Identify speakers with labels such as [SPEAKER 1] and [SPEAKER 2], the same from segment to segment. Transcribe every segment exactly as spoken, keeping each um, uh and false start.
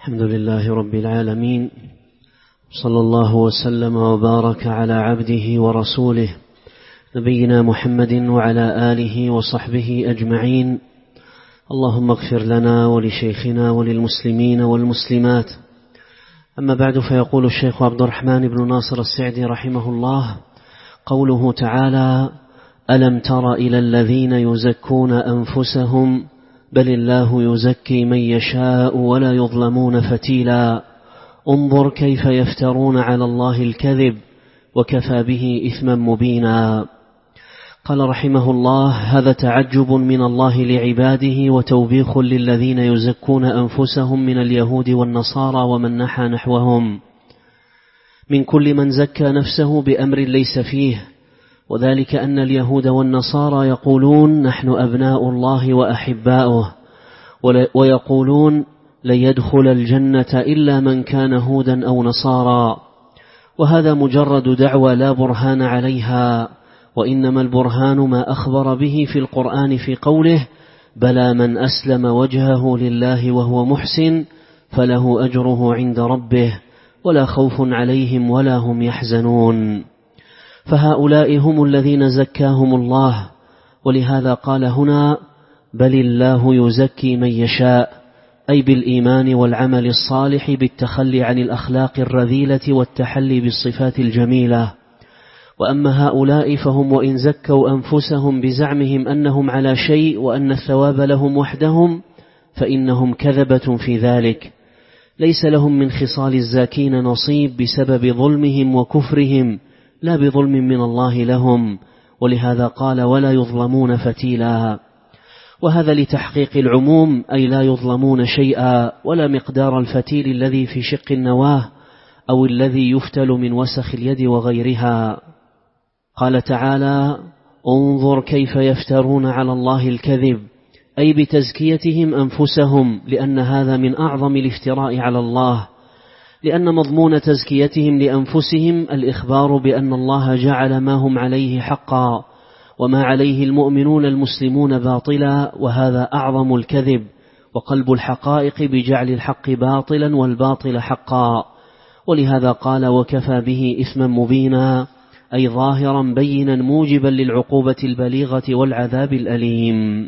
[SPEAKER 1] الحمد لله رب العالمين، صلى الله وسلم وبارك على عبده ورسوله نبينا محمد وعلى آله وصحبه أجمعين. اللهم اغفر لنا ولشيخنا وللمسلمين والمسلمات. أما بعد، فيقول الشيخ عبد الرحمن بن ناصر السعدي رحمه الله: قوله تعالى: ألم تر إلى الذين يزكون أنفسهم بل الله يزكي من يشاء ولا يظلمون فتيلا، انظر كيف يفترون على الله الكذب وكفى به إثما مبينا. قال رحمه الله: هذا تعجب من الله لعباده وتوبيخ للذين يزكون أنفسهم من اليهود والنصارى ومن نحى نحوهم، من كل من زكى نفسه بأمر ليس فيه، وذلك أن اليهود والنصارى يقولون نحن أبناء الله وأحباؤه، ويقولون لن يدخل الجنة إلا من كان هودا أو نصارى، وهذا مجرد دعوى لا برهان عليها، وإنما البرهان ما أخبر به في القرآن في قوله: بلى من أسلم وجهه لله وهو محسن فله أجره عند ربه ولا خوف عليهم ولا هم يحزنون. فهؤلاء هم الذين زكاهم الله، ولهذا قال هنا: بل الله يزكي من يشاء، أي بالإيمان والعمل الصالح بالتخلي عن الأخلاق الرذيلة والتحلي بالصفات الجميلة. وأما هؤلاء فهم وإن زكوا أنفسهم بزعمهم أنهم على شيء وأن الثواب لهم وحدهم فإنهم كذبة في ذلك، ليس لهم من خصال الزاكين نصيب بسبب ظلمهم وكفرهم، لا بظلم من الله لهم، ولهذا قال: ولا يظلمون فتيلا. وهذا لتحقيق العموم، أي لا يظلمون شيئا ولا مقدار الفتيل الذي في شق النواه أو الذي يفتل من وسخ اليد وغيرها. قال تعالى: انظر كيف يفترون على الله الكذب، أي بتزكيتهم أنفسهم، لأن هذا من أعظم الافتراء على الله، لأن مضمون تزكيتهم لأنفسهم الإخبار بأن الله جعل ما هم عليه حقا وما عليه المؤمنون المسلمون باطلا، وهذا أعظم الكذب وقلب الحقائق بجعل الحق باطلا والباطل حقا. ولهذا قال: وكفى به إثما مبينا، أي ظاهرا بينا موجبا للعقوبة البليغة والعذاب الأليم.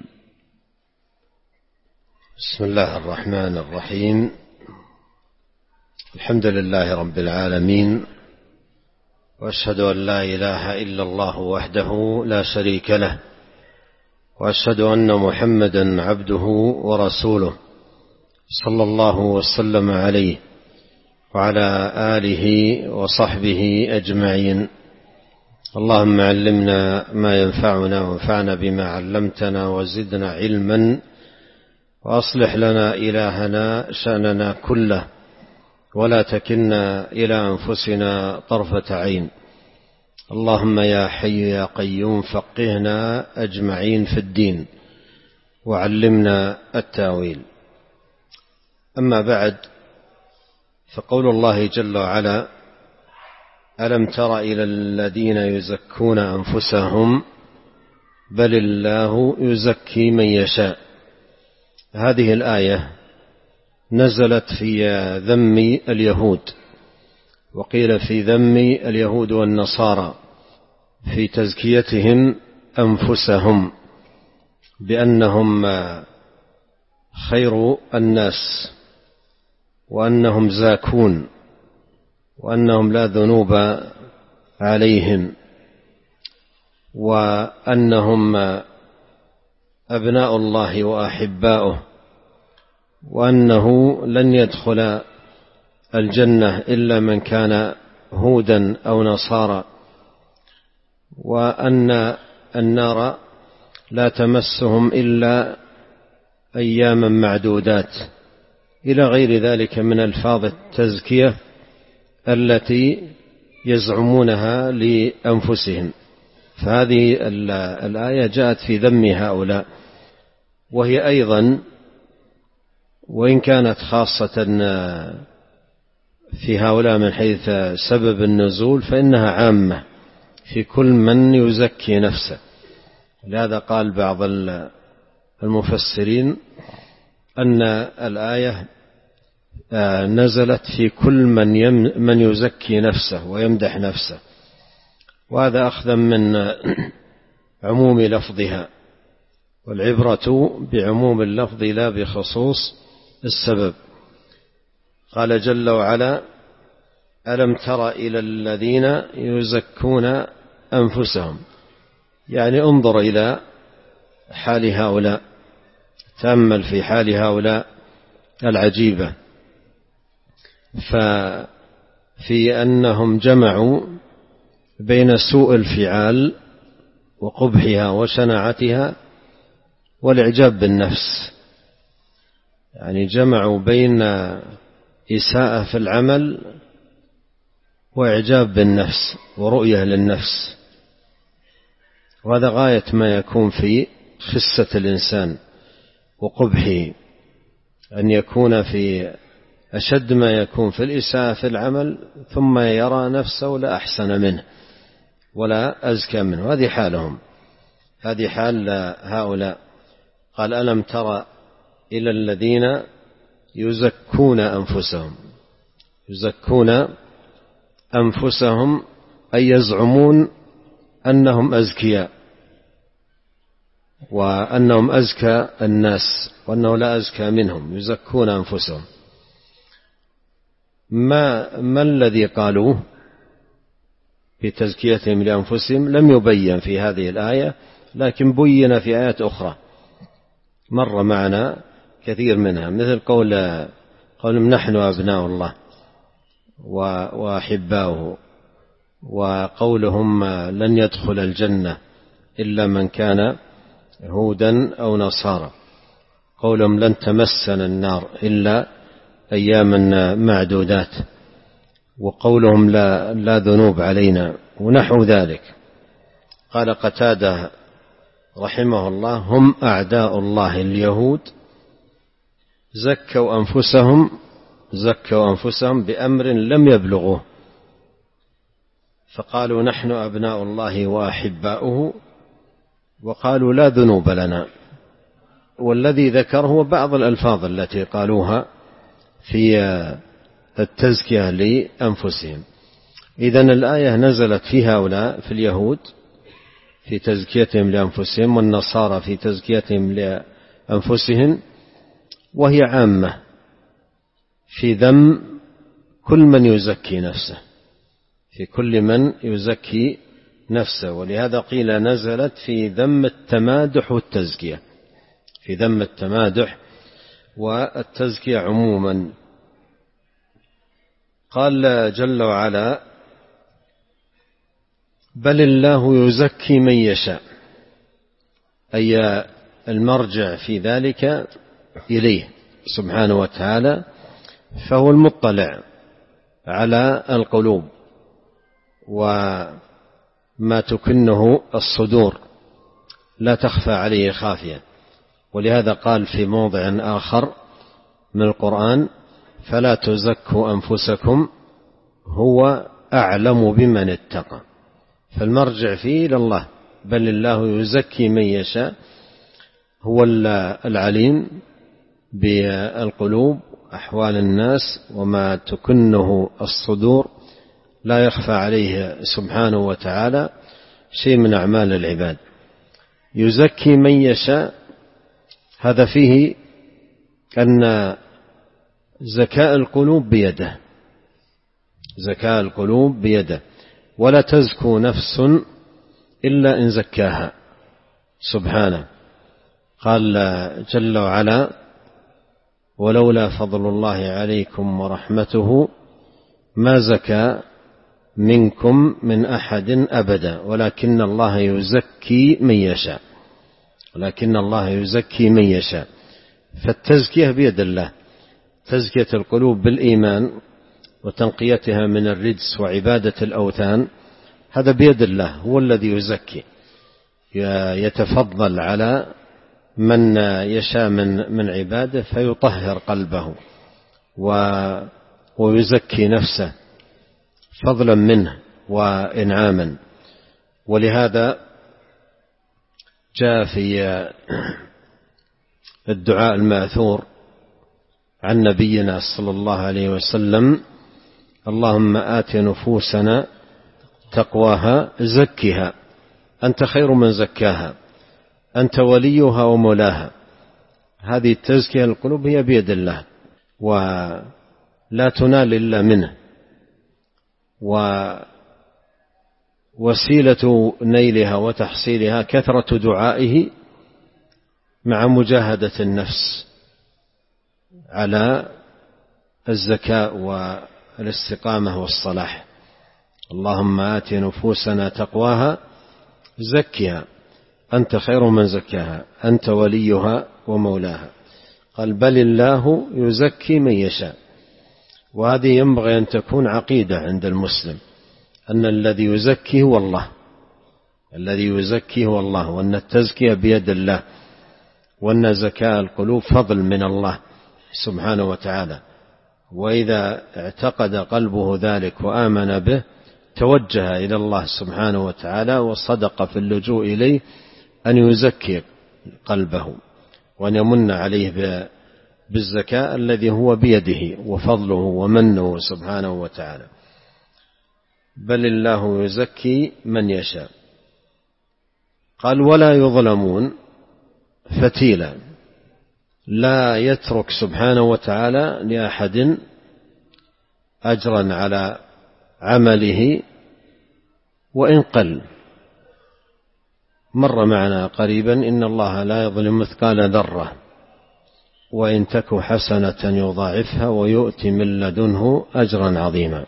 [SPEAKER 2] بسم الله الرحمن الرحيم. الحمد لله رب العالمين، وأشهد أن لا إله إلا الله وحده لا شريك له، وأشهد أن محمدا عبده ورسوله صلى الله وسلم عليه وعلى آله وصحبه أجمعين. اللهم علمنا ما ينفعنا وانفعنا بما علمتنا وزدنا علما، وأصلح لنا إلهنا شأننا كله، ولا تكلنا إلى أنفسنا طرفة عين. اللهم يا حي يا قيوم فقهنا أجمعين في الدين وعلمنا التاويل. أما بعد، فقول الله جل وعلا: ألم تر إلى الذين يزكون أنفسهم بل الله يزكي من يشاء. هذه الآية نزلت في ذم اليهود، وقيل في ذم اليهود والنصارى في تزكيتهم أنفسهم بأنهم خير الناس، وأنهم زاكون، وأنهم لا ذنوب عليهم، وأنهم أبناء الله وأحباؤه، وأنه لن يدخل الجنة إلا من كان هودا أو نصارى، وأن النار لا تمسهم إلا أياما معدودات، إلى غير ذلك من ألفاظ التزكية التي يزعمونها لأنفسهم. فهذه الآية جاءت في ذم هؤلاء، وهي أيضا وإن كانت خاصة في هؤلاء من حيث سبب النزول، فإنها عامة في كل من يزكي نفسه. لهذا قال بعض المفسرين أن الآية نزلت في كل من من يزكي نفسه ويمدح نفسه، وهذا أخذا من عموم لفظها، والعبرة بعموم اللفظ لا بخصوص السبب. قال جل وعلا: ألم تر إلى الذين يزكون أنفسهم، يعني انظر إلى حال هؤلاء، تأمل في حال هؤلاء العجيبة، ففي أنهم جمعوا بين سوء الفعال وقبحها وشناعتها والإعجاب بالنفس، يعني جمعوا بين إساءة في العمل وإعجاب بالنفس ورؤية للنفس، وهذا غاية ما يكون في خسة الإنسان وقبحه، أن يكون في أشد ما يكون في الإساءة في العمل ثم يرى نفسه لا أحسن منه ولا أزكى منه. هذه حالهم، هذه حال هؤلاء. قال: ألم تر إلى الذين يزكون أنفسهم، يزكون أنفسهم أي يزعمون أنهم أزكياء وأنهم أزكى الناس وأنه لا أزكى منهم، يزكون أنفسهم. ما, ما الذي قالوه في تزكيتهم لأنفسهم لم يبين في هذه الآية، لكن بين في آيات أخرى مر معنا كثير منها، مثل قول قولهم: نحن أبناء الله وأحباؤه، وقولهم: لن يدخل الجنة إلا من كان هودا أو نصارى، قولهم: لن تمسنا النار إلا أياما معدودات، وقولهم: لا, لا ذنوب علينا، ونحو ذلك. قال قتادة رحمه الله: هم أعداء الله اليهود زكوا أنفسهم زكوا أنفسهم بأمر لم يبلغوه، فقالوا: نحن أبناء الله وأحباؤه، وقالوا: لا ذنوب لنا. والذي ذكر هو بعض الألفاظ التي قالوها في التزكية لأنفسهم. إذن الآية نزلت في هؤلاء، في اليهود في تزكيتهم لأنفسهم، والنصارى في تزكيتهم لأنفسهم، وهي عامة في ذم كل من يزكي نفسه، في كل من يزكي نفسه. ولهذا قيل نزلت في ذم التمادح والتزكية، في ذم التمادح والتزكية عموما. قال جل وعلا: بل الله يزكي من يشاء، أي المرجع في ذلك إليه سبحانه وتعالى، فهو المطلع على القلوب وما تكنه الصدور، لا تخفى عليه خافية. ولهذا قال في موضع آخر من القرآن: فلا تزكوا أنفسكم هو أعلم بمن اتقى. فالمرجع فيه إلى الله. بل الله يزكي من يشاء، هو العليم بالقلوب، أحوال الناس وما تكنه الصدور، لا يخفى عليه سبحانه وتعالى شيء من أعمال العباد. يزكي من يشاء، هذا فيه أن زكاء القلوب بيده، زكاء القلوب بيده، ولا تزكو نفس إلا إن زكاها سبحانه. قال جل وعلا: ولولا فضل الله عليكم ورحمته ما زكى منكم من أحد أبدا ولكن الله يزكي من يشاء، ولكن الله يزكي من يشاء. فالتزكية بيد الله، تزكية القلوب بالإيمان وتنقيتها من الرجس وعبادة الأوثان، هذا بيد الله، هو الذي يزكي، يتفضل على من يشاء من من عباده فيطهر قلبه ويزكي نفسه فضلا منه وإنعاما. ولهذا جاء في الدعاء الماثور عن نبينا صلى الله عليه وسلم: اللهم آت نفوسنا تقواها زكها أنت خير من زكاها أنت وليها ومولاها. هذه التزكية القلوب هي بيد الله ولا تنال إلا منه، ووسيلة نيلها وتحصيلها كثرة دعائه مع مجاهدة النفس على الزكاة والاستقامة والصلاح. اللهم آت نفوسنا تقواها زكها أنت خير من زكاها أنت وليها ومولاها. قال: بل الله يزكي من يشاء. وهذه ينبغي أن تكون عقيدة عند المسلم، أن الذي يزكي هو الله، الذي يزكي هو الله، وأن التزكية بيد الله، وأن زكاة القلوب فضل من الله سبحانه وتعالى. وإذا اعتقد قلبه ذلك وآمن به توجه إلى الله سبحانه وتعالى وصدق في اللجوء إليه أن يزكي قلبه وأن يمن عليه بالزكاة الذي هو بيده وفضله ومنه سبحانه وتعالى. بل الله يزكي من يشاء. قال: ولا يظلمون فتيلا. لا يترك سبحانه وتعالى لأحد أجرا على عمله وإن قل. مر معنا قريبا: إن الله لا يظلم مثقال ذرة وإن تك حسنة يضاعفها ويؤتي من لدنه أجرا عظيما.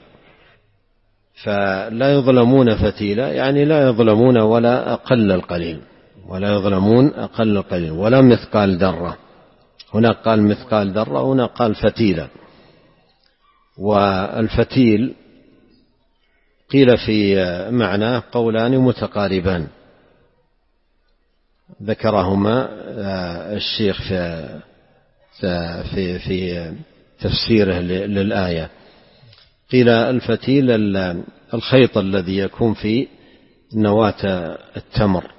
[SPEAKER 2] فلا يظلمون فتيلا يعني لا يظلمون ولا أقل القليل، ولا يظلمون أقل القليل ولا مثقال ذرة. هنا قال مثقال ذرة، هنا قال فتيلا. والفتيل قيل في معناه قولان متقاربان ذكرهما الشيخ في في في تفسيره للآية. قيل الفتيل الخيط الذي يكون في نواة التمر،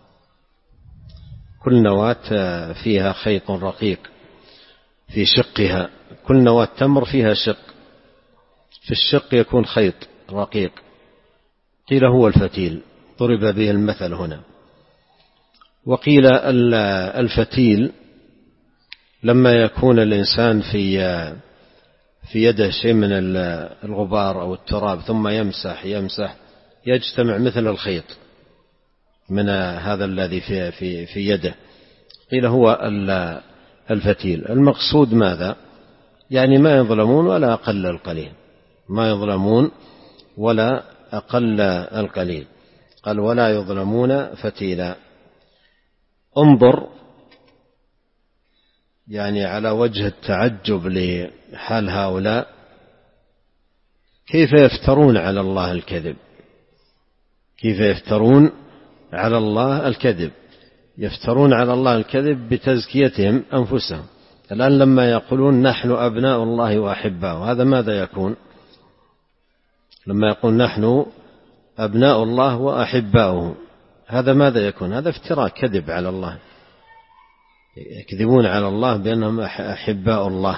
[SPEAKER 2] كل نواة فيها خيط رقيق في شقها، كل نواة تمر فيها شق، في الشق يكون خيط رقيق، قيل هو الفتيل، ضرب به المثل هنا. وقيل الفتيل لما يكون الإنسان في في يده شيء من الغبار أو التراب ثم يمسح يمسح يجتمع مثل الخيط من هذا الذي في في في يده، قيل هو الفتيل. المقصود ماذا؟ يعني ما يظلمون ولا أقل القليل، ما يظلمون ولا أقل القليل. قال: ولا يظلمون فتيلا. انظر يعني على وجه التعجب لحال هؤلاء، كيف يفترون على الله الكذب، كيف يفترون على الله الكذب. يفترون على الله الكذب بتزكيتهم أنفسهم. الآن لما يقولون نحن أبناء الله وأحباؤه، هذا ماذا يكون؟ لما يقول نحن أبناء الله وأحباؤه، هذا ماذا يكون؟ هذا افتراء، كذب على الله، يكذبون على الله بأنهم أحباء الله،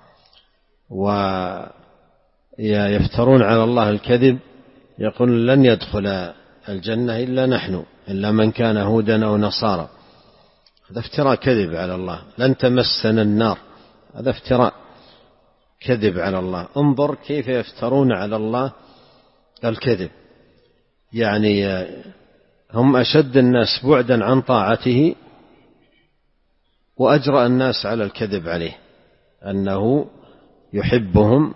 [SPEAKER 2] ويفترون على الله الكذب، يقول لن يدخل الجنة إلا نحن، إلا من كان هودا أو نصارى. هذا افتراء كذب على الله. لن تمسنا النار، هذا افتراء كذب على الله. انظر كيف يفترون على الله الكذب. يعني هم أشد الناس بعدا عن طاعته وأجرأ الناس على الكذب عليه، أنه يحبهم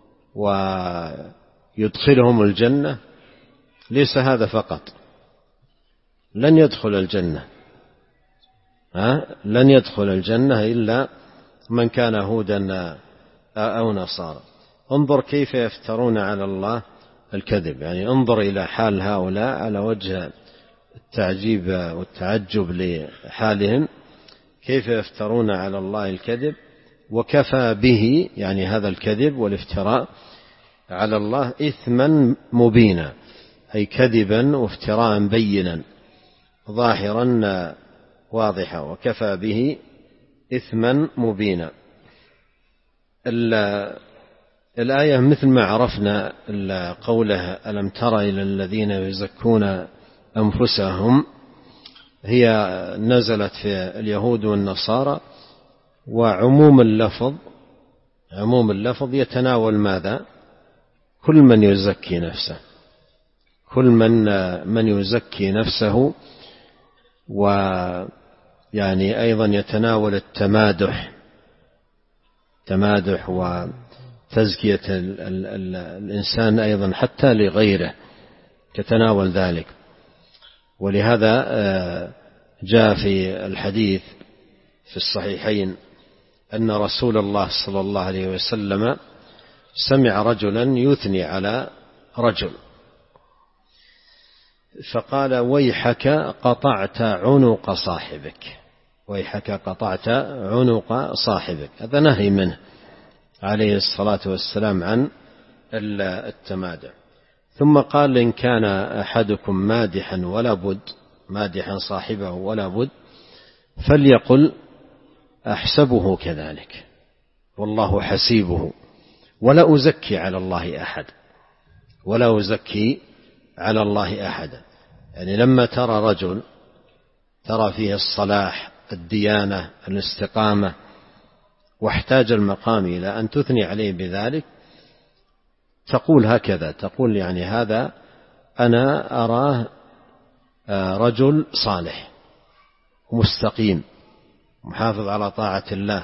[SPEAKER 2] ويدخلهم الجنة. ليس هذا فقط، لن يدخل الجنة، ها؟ لن يدخل الجنة إلا من كان هودا أو نصارى. انظر كيف يفترون على الله الكذب. يعني انظر إلى حال هؤلاء على وجه التعجيب والتعجب لحالهم، كيف يفترون على الله الكذب. وكفى به يعني هذا الكذب والافتراء على الله إثما مبينا، أي كذبا وافتراء بينا ظاهرا واضحا. وكفى به إثما مبينا. الآية مثل ما عرفنا قوله ألم تر إلى الذين يزكون أنفسهم، هي نزلت في اليهود والنصارى، وعموم اللفظ عموم اللفظ يتناول ماذا؟ كل من يزكي نفسه، كل من من يزكي نفسه، ويعني أيضا يتناول التمادح تمادح وتزكية الإنسان أيضا حتى لغيره يتناول ذلك. ولهذا جاء في الحديث في الصحيحين أن رسول الله صلى الله عليه وسلم سمع رجلا يثني على رجل فقال ويحك قطعت عنق صاحبك، ويحك قطعت عنق صاحبك. هذا نهي منه عليه الصلاة والسلام عن التمادح. ثم قال إن كان أحدكم مادحا ولا بد مادحا صاحبه ولا بد فليقل أحسبه كذلك والله حسيبه ولا أزكي على الله أحد ولا أزكي على الله أحدا. يعني لما ترى رجل ترى فيه الصلاح الديانة الاستقامة واحتاج المقام إلى أن تثني عليه بذلك، تقول هكذا، تقول يعني هذا أنا أراه رجل صالح مستقيم محافظ على طاعة الله،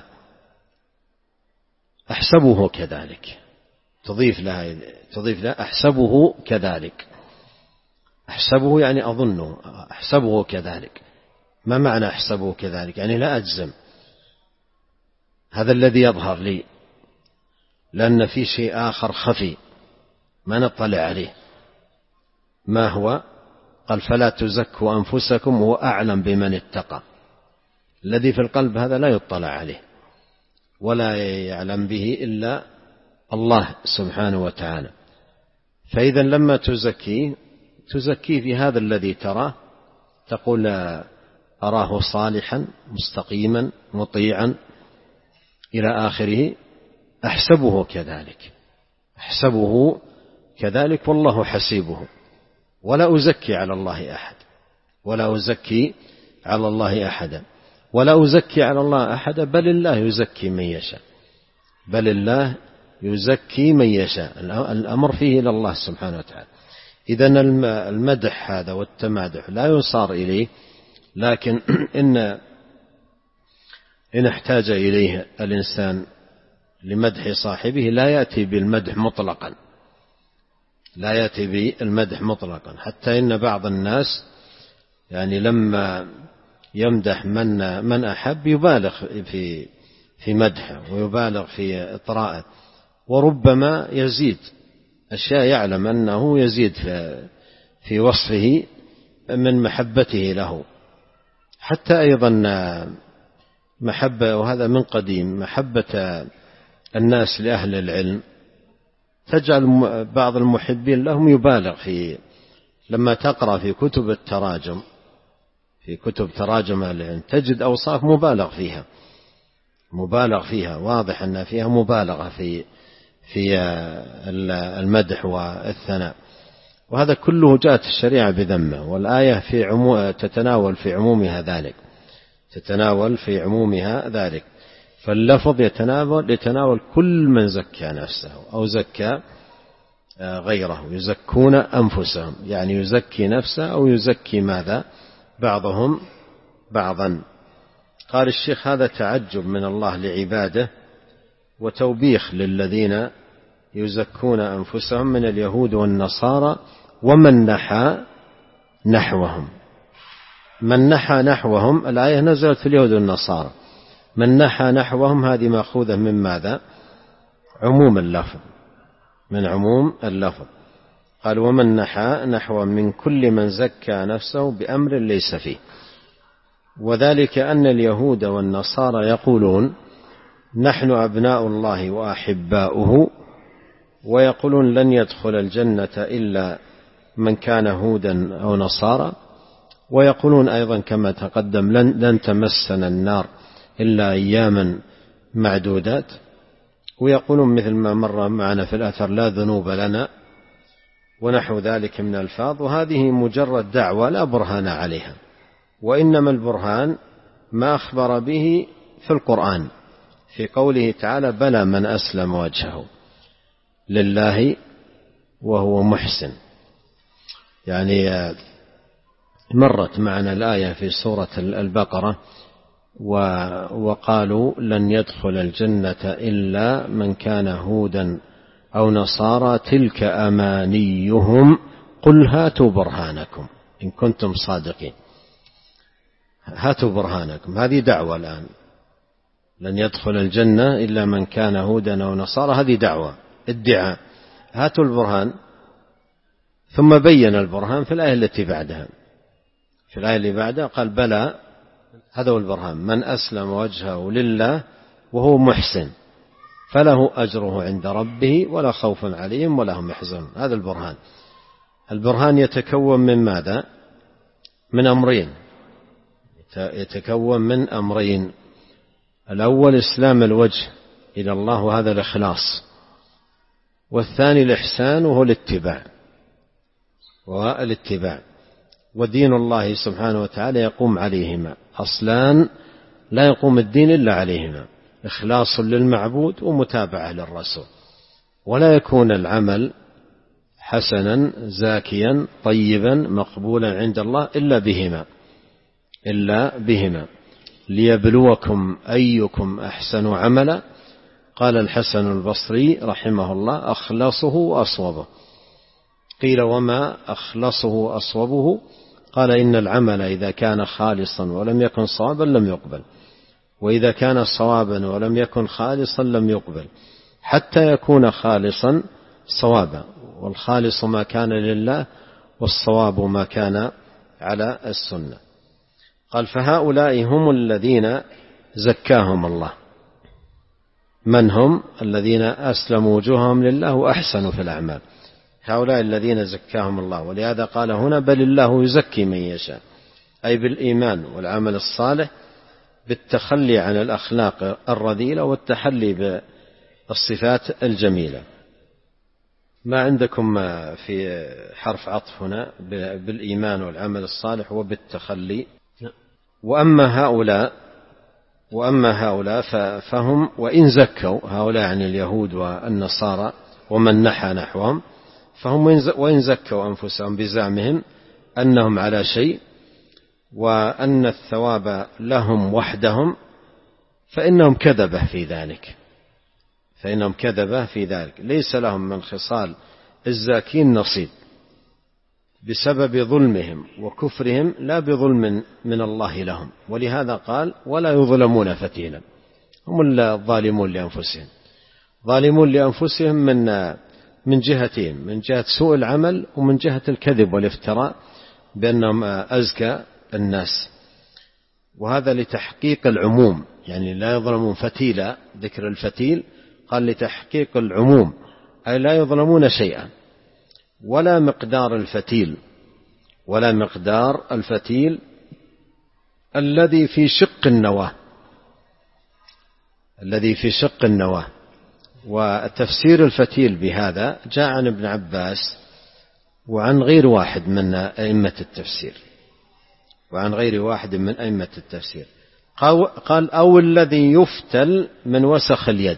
[SPEAKER 2] أحسبه كذلك، تضيف لها تضيف لها أحسبه كذلك. أحسبه يعني أظنه، أحسبه كذلك. ما معنى أحسبه كذلك؟ يعني لا أجزم، هذا الذي يظهر لي، لأن في شيء آخر خفي ما نطلع عليه. ما هو؟ قال فلا تزكوا أنفسكم هو أعلم بمن اتقى. الذي في القلب هذا لا يطلع عليه ولا يعلم به إلا الله سبحانه وتعالى. فإذا لما تزكي تزكي في هذا الذي تراه، تقول أراه صالحا مستقيما مطيعا إلى آخره، أحسبه كذلك أحسبه كذلك والله حسيبه ولا أزكي على الله أحد ولا أزكي على الله أحدا ولا أزكي على الله أحدا بل الله يزكي من يشاء بل الله يزكي من يشاء. الأمر فيه إلى الله سبحانه وتعالى. إذن المدح هذا والتمادح لا يصار إليه، لكن إن إن احتاج إليه الإنسان لمدح صاحبه لا يأتي بالمدح مطلقا لا يأتي بالمدح مطلقا حتى إن بعض الناس يعني لما يمدح من من أحب يبالغ في في مدحه ويبالغ في إطراءه، وربما يزيد أشياء يعلم أنه يزيد في في وصفه من محبته له. حتى أيضا محبة، وهذا من قديم، محبة الناس لأهل العلم تجعل بعض المحبين لهم يبالغ في، لما تقرأ في كتب التراجم في كتب تراجم العلم تجد أوصاف مبالغ فيها مبالغ فيها واضح أن فيها مبالغة في في المدح والثناء، وهذا كله جاءت الشريعة بذمه. والآية في عمو تتناول في عمومها ذلك تتناول في عمومها ذلك فاللفظ يتناول يتناول كل من زكى نفسه أو زكى غيره. يزكون أنفسهم يعني يزكي نفسه أو يزكي ماذا؟ بعضهم بعضا. قال الشيخ هذا تعجب من الله لعباده وتوبيخ للذين يزكون أنفسهم من اليهود والنصارى ومن نحى نحوهم. من نحى نحوهم الآية نزلت في اليهود والنصارى، من نحى نحوهم هذه مأخوذة من ماذا؟ عموم اللفظ من عموم اللفظ. قال ومن نحى نحو من كل من زكى نفسه بأمر ليس فيه. وذلك أن اليهود والنصارى يقولون نحن أبناء الله وأحباؤه، ويقولون لن يدخل الجنة إلا من كان هودا أو نصارى، ويقولون أيضا كما تقدم لن, لن تمسنا النار إلا أياما معدودات. ويقولون مثل ما مر معنا في الأثر لا ذنوب لنا ونحو ذلك من الفاظ، وهذه مجرد دعوة لا برهان عليها، وإنما البرهان ما أخبر به في القرآن في قوله تعالى بلى من أسلم وجهه لله وهو محسن. يعني مرت معنا الآية في سورة البقرة وقالوا لن يدخل الجنة إلا من كان هودا أو نصارى تلك أمانيهم قل هاتوا برهانكم إن كنتم صادقين. هاتوا برهانكم، هذه دعوة الآن. لن يدخل الجنة إلا من كان هودا أو نصارى، هذه دعوة ادعاء. هاتوا البرهان، ثم بين البرهان في الآية التي بعدها. في الآية اللي بعدها قال بلى، هذا هو البرهان، من أسلم وجهه لله وهو محسن فله أجره عند ربه ولا خوف عليهم ولا هم يحزنون. هذا البرهان. البرهان يتكون من ماذا؟ من أمرين، يتكون من أمرين. الأول إسلام الوجه إلى الله وهذا الإخلاص، والثاني الإحسان وهو الاتباع والاتباع ودين الله سبحانه وتعالى يقوم عليهما أصلان، لا يقوم الدين إلا عليهما، إخلاص للمعبود ومتابعة للرسول. ولا يكون العمل حسنا زاكيا طيبا مقبولا عند الله إلا بهما إلا بهما ليبلوكم أيكم أحسن عملا. قال الحسن البصري رحمه الله أخلصه وأصوبه. قيل وما أخلصه وأصوبه؟ قال إن العمل إذا كان خالصا ولم يكن صوابا لم يقبل، وإذا كان صوابا ولم يكن خالصا لم يقبل، حتى يكون خالصا صوابا. والخالص ما كان لله والصواب ما كان على السنة. قال فهؤلاء هم الذين زكاهم الله. من هم؟ الذين أسلموا وجوههم لله وأحسنوا في الأعمال، هؤلاء الذين زكاهم الله. ولهذا قال هنا بل الله يزكي من يشاء، أي بالإيمان والعمل الصالح، بالتخلي عن الأخلاق الرذيلة والتحلي بالصفات الجميلة. ما عندكم في حرف عطف هنا بالإيمان والعمل الصالح وبالتخلي. وأما هؤلاء وأما هؤلاء فهم وإن زكوا، هؤلاء يعني اليهود والنصارى ومن نحى نحوهم، فهم وإن زكوا أنفسهم بزعمهم أنهم على شيء وأن الثواب لهم وحدهم، فإنهم كذبة في ذلك فإنهم كذبة في ذلك ليس لهم من خصال الزاكين نصيب بسبب ظلمهم وكفرهم، لا بظلم من الله لهم. ولهذا قال ولا يظلمون فتيلا. هم الظالمون لأنفسهم، ظالمون لأنفسهم من من جهتين، من جهة سوء العمل ومن جهة الكذب والافتراء بأنهم أزكى الناس. وهذا لتحقيق العموم، يعني لا يظلمون فتيلا، ذكر الفتيل قال لتحقيق العموم، أي لا يظلمون شيئا ولا مقدار الفتيل ولا مقدار الفتيل الذي في شق النواة الذي في شق النواة. وتفسير الفتيل بهذا جاء عن ابن عباس وعن غير واحد من أئمة التفسير وعن غير واحد من أئمة التفسير قال أو الذي يفتل من وسخ اليد.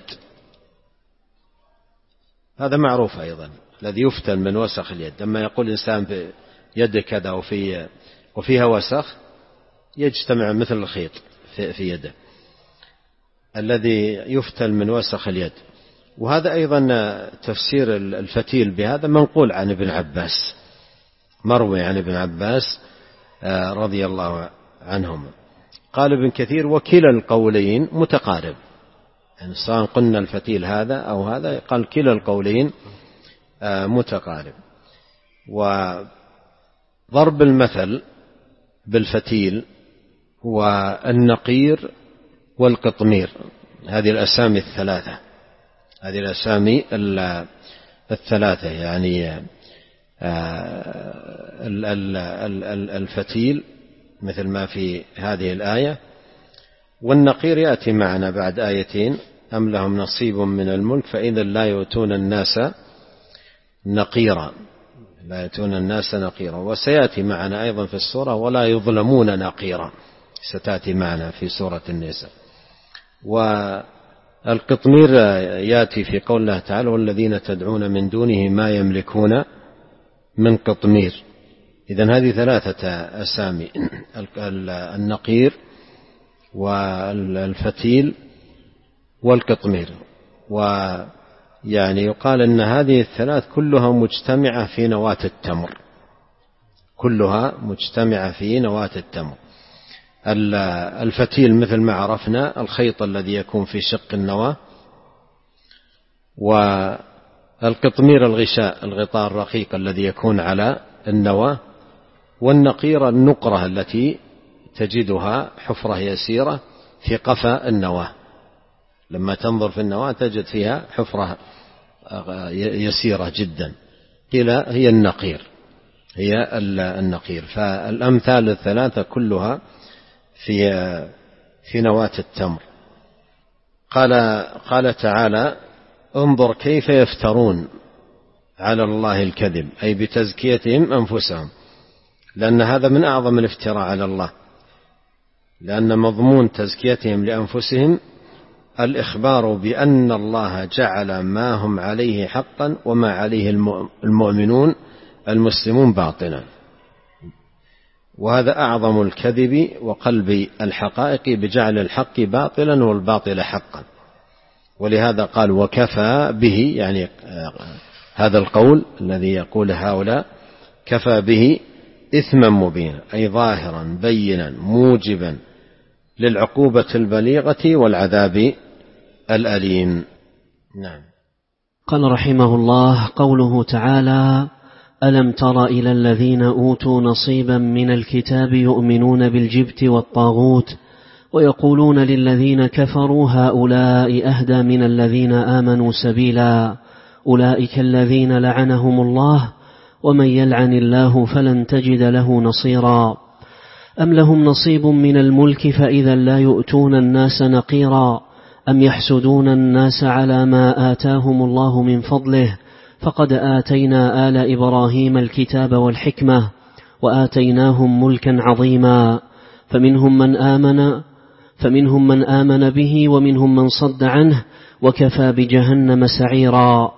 [SPEAKER 2] هذا معروف أيضا، الذي يفتل من وسخ اليد، لما يقول إنسان في يد كذا وفي وفيها وسخ يجتمع مثل الخيط في, في يده، الذي يفتل من وسخ اليد. وهذا أيضا تفسير الفتيل بهذا منقول عن ابن عباس، مروي عن ابن عباس رضي الله عنهما. قال ابن كثير وكلا القولين متقارب، يعني سواء قلنا الفتيل هذا أو هذا، قال كلا القولين متقارب. وضرب المثل بالفتيل والنقير والقطمير، هذه الأسامي الثلاثة هذه الأسامي الثلاثة يعني الفتيل مثل ما في هذه الآية، والنقير يأتي معنا بعد آيتين أم لهم نصيب من الملك فإذا لا يؤتون الناس نقيرا لا يؤتون الناس نقيرا. وسيأتي معنا أيضا في السورة ولا يظلمون نقيرا، ستأتي معنا في سورة النساء. والقطمير يأتي في قول الله تعالى والذين تدعون من دونه ما يملكون من قطمير. إذن هذه ثلاثة أسامي، النقير والفتيل والقطمير. ويعني يقال أن هذه الثلاث كلها مجتمعة في نواة التمر، كلها مجتمعة في نواة التمر. الفتيل مثل ما عرفنا الخيط الذي يكون في شق النواة، والقطمير الغشاء الغطاء الرقيق الذي يكون على النواة، والنقير النقرة التي تجدها حفرة يسيرة في قفا النواة، لما تنظر في النواة تجد فيها حفرة يسيرة جدا، قيل هي النقير هي النقير. فالأمثال الثلاثة كلها في في نواة التمر. قال قال تعالى انظر كيف يفترون على الله الكذب، أي بتزكيتهم أنفسهم، لأن هذا من أعظم الافتراء على الله، لأن مضمون تزكيتهم لأنفسهم الإخبار بأن الله جعل ما هم عليه حقا وما عليه المؤمنون المسلمون باطلا، وهذا أعظم الكذب وقلب الحقائق بجعل الحق باطلا والباطل حقا. ولهذا قال وكفى به، يعني هذا القول الذي يقول هؤلاء كفى به إثما مبينا، أي ظاهرا بينا موجبا للعقوبة البليغة والعذاب الأليم. نعم.
[SPEAKER 1] قال رحمه الله قوله تعالى ألم تر إلى الذين أوتوا نصيبا من الكتاب يؤمنون بالجبت والطاغوت ويقولون للذين كفروا هؤلاء أهدى من الذين آمنوا سبيلا أولئك الذين لعنهم الله ومن يلعن الله فلن تجد له نصيرا أم لهم نصيب من الملك فإذا لا يؤتون الناس نقيرا أم يحسدون الناس على ما آتاهم الله من فضله فقد آتينا آل إبراهيم الكتاب والحكمة وآتيناهم ملكا عظيما فمنهم من آمن فمنهم من آمن به ومنهم من صد عنه وكفى بجهنم سعيرا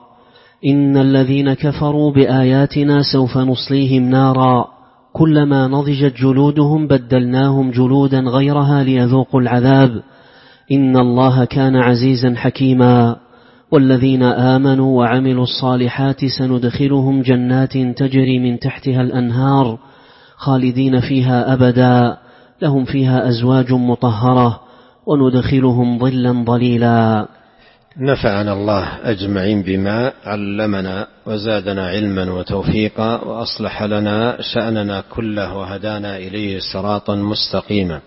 [SPEAKER 1] إن الذين كفروا بآياتنا سوف نصليهم نارا كلما نضجت جلودهم بدلناهم جلودا غيرها ليذوقوا العذاب إن الله كان عزيزا حكيما والذين آمنوا وعملوا الصالحات سندخلهم جنات تجري من تحتها الأنهار خالدين فيها أبدا لهم فيها أزواج مطهرة وندخلهم ظلا ظليلا.
[SPEAKER 2] نفعنا الله أجمعين بما علمنا وزادنا علما وتوفيقا وأصلح لنا شأننا كله وهدانا إليه صراطا مستقيما.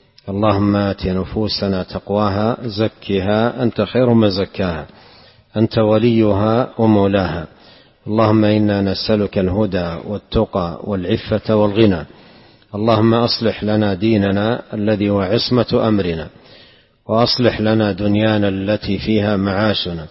[SPEAKER 2] اللهم آت نفوسنا تقواها زكها أنت خير من زكاها أنت وليها ومولاها. اللهم إنا نسألك الهدى والتقى والعفة والغنى. اللهم أصلح لنا ديننا الذي هو عصمة أمرنا وأصلح لنا دنيانا التي فيها معاشنا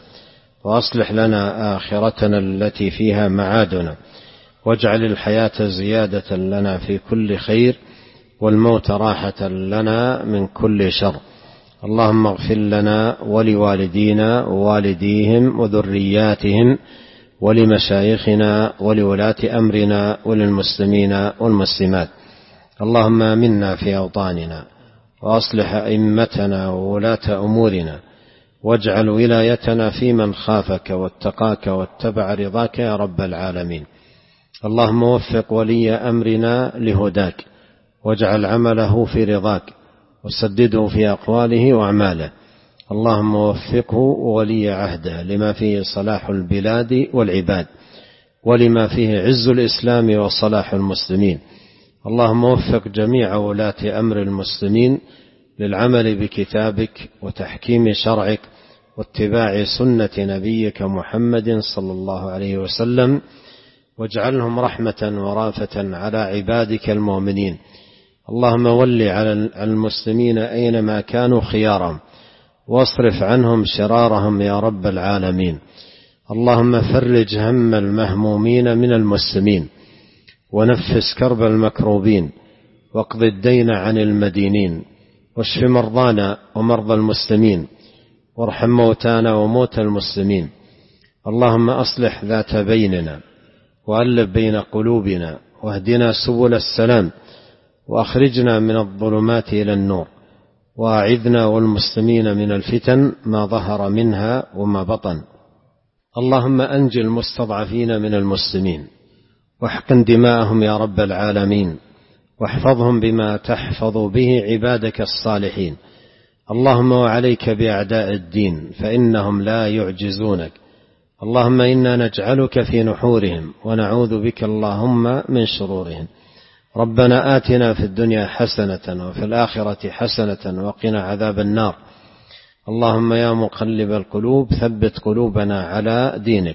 [SPEAKER 2] وأصلح لنا آخرتنا التي فيها معادنا واجعل الحياة زيادة لنا في كل خير والموت راحة لنا من كل شر. اللهم اغفر لنا ولوالدينا ووالديهم وذرياتهم ولمشايخنا ولولاة أمرنا وللمسلمين والمسلمات. اللهم آمنا في أوطاننا وأصلح أئمتنا وولاة أمورنا واجعل ولايتنا في من خافك واتقاك واتبع رضاك يا رب العالمين. اللهم وفق ولي أمرنا لهداك واجعل عمله في رضاك وسدده في أقواله وأعماله. اللهم وفقه وولي عهده لما فيه صلاح البلاد والعباد ولما فيه عز الإسلام وصلاح المسلمين. اللهم وفق جميع ولاة أمر المسلمين للعمل بكتابك وتحكيم شرعك واتباع سنة نبيك محمد صلى الله عليه وسلم واجعلهم رحمة ورافة على عبادك المؤمنين. اللهم ول على المسلمين أينما كانوا خيارهم واصرف عنهم شرارهم يا رب العالمين. اللهم فرج هم المهمومين من المسلمين، ونفس كرب المكروبين، واقض الدين عن المدينين، واشف مرضانا ومرضى المسلمين، وارحم موتانا وموتى المسلمين. اللهم أصلح ذات بيننا، وألف بين قلوبنا، واهدنا سبل السلام، وأخرجنا من الظلمات إلى النور، وأعذنا والمسلمين من الفتن ما ظهر منها وما بطن. اللهم أنج المستضعفين من المسلمين، واحقن دماءهم يا رب العالمين، واحفظهم بما تحفظ به عبادك الصالحين. اللهم وعليك بأعداء الدين فإنهم لا يعجزونك. اللهم إنا نجعلك في نحورهم، ونعوذ بك اللهم من شرورهم. ربنا آتنا في الدنيا حسنة وفي الآخرة حسنة وقنا عذاب النار. اللهم يا مقلب القلوب ثبت قلوبنا على دينك.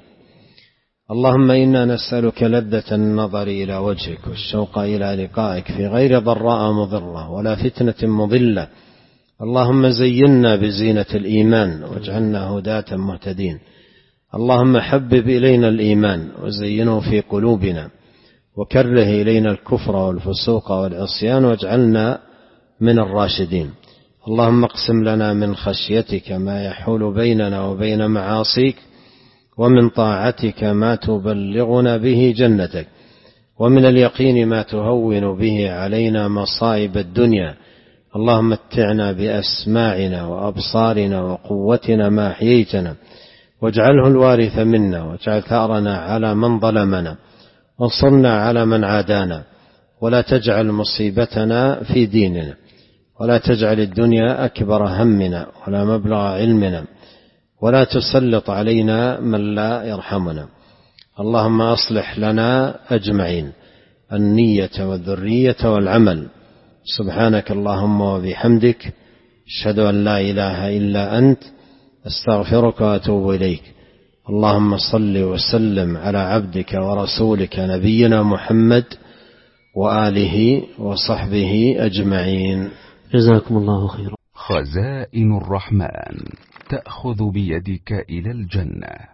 [SPEAKER 2] اللهم إنا نسألك لذة النظر إلى وجهك، والشوق إلى لقائك في غير ضراء مضرة ولا فتنة مضلة. اللهم زينا بزينة الإيمان، واجعلنا هداة مهتدين. اللهم حبب إلينا الإيمان، وزينه في قلوبنا، وكره إلينا الكفر والفسوق والعصيان، واجعلنا من الراشدين. اللهم اقسم لنا من خشيتك ما يحول بيننا وبين معاصيك، ومن طاعتك ما تبلغنا به جنتك، ومن اليقين ما تهون به علينا مصائب الدنيا. اللهم متعنا بأسماعنا وأبصارنا وقوتنا ما أحييتنا، واجعله الوارث منا، واجعل ثأرنا على من ظلمنا، وانصرنا على من عادانا، ولا تجعل مصيبتنا في ديننا، ولا تجعل الدنيا أكبر همنا ولا مبلغ علمنا، ولا تسلط علينا من لا يرحمنا. اللهم أصلح لنا أجمعين النية والذرية والعمل. سبحانك اللهم وبحمدك، أشهد أن لا إله إلا أنت، أستغفرك وأتوب إليك. اللهم صل وسلم على عبدك ورسولك نبينا محمد وآله وصحبه أجمعين.
[SPEAKER 1] جزاكم الله خيرا.
[SPEAKER 3] خزائن الرحمن تأخذ بيدك إلى الجنة.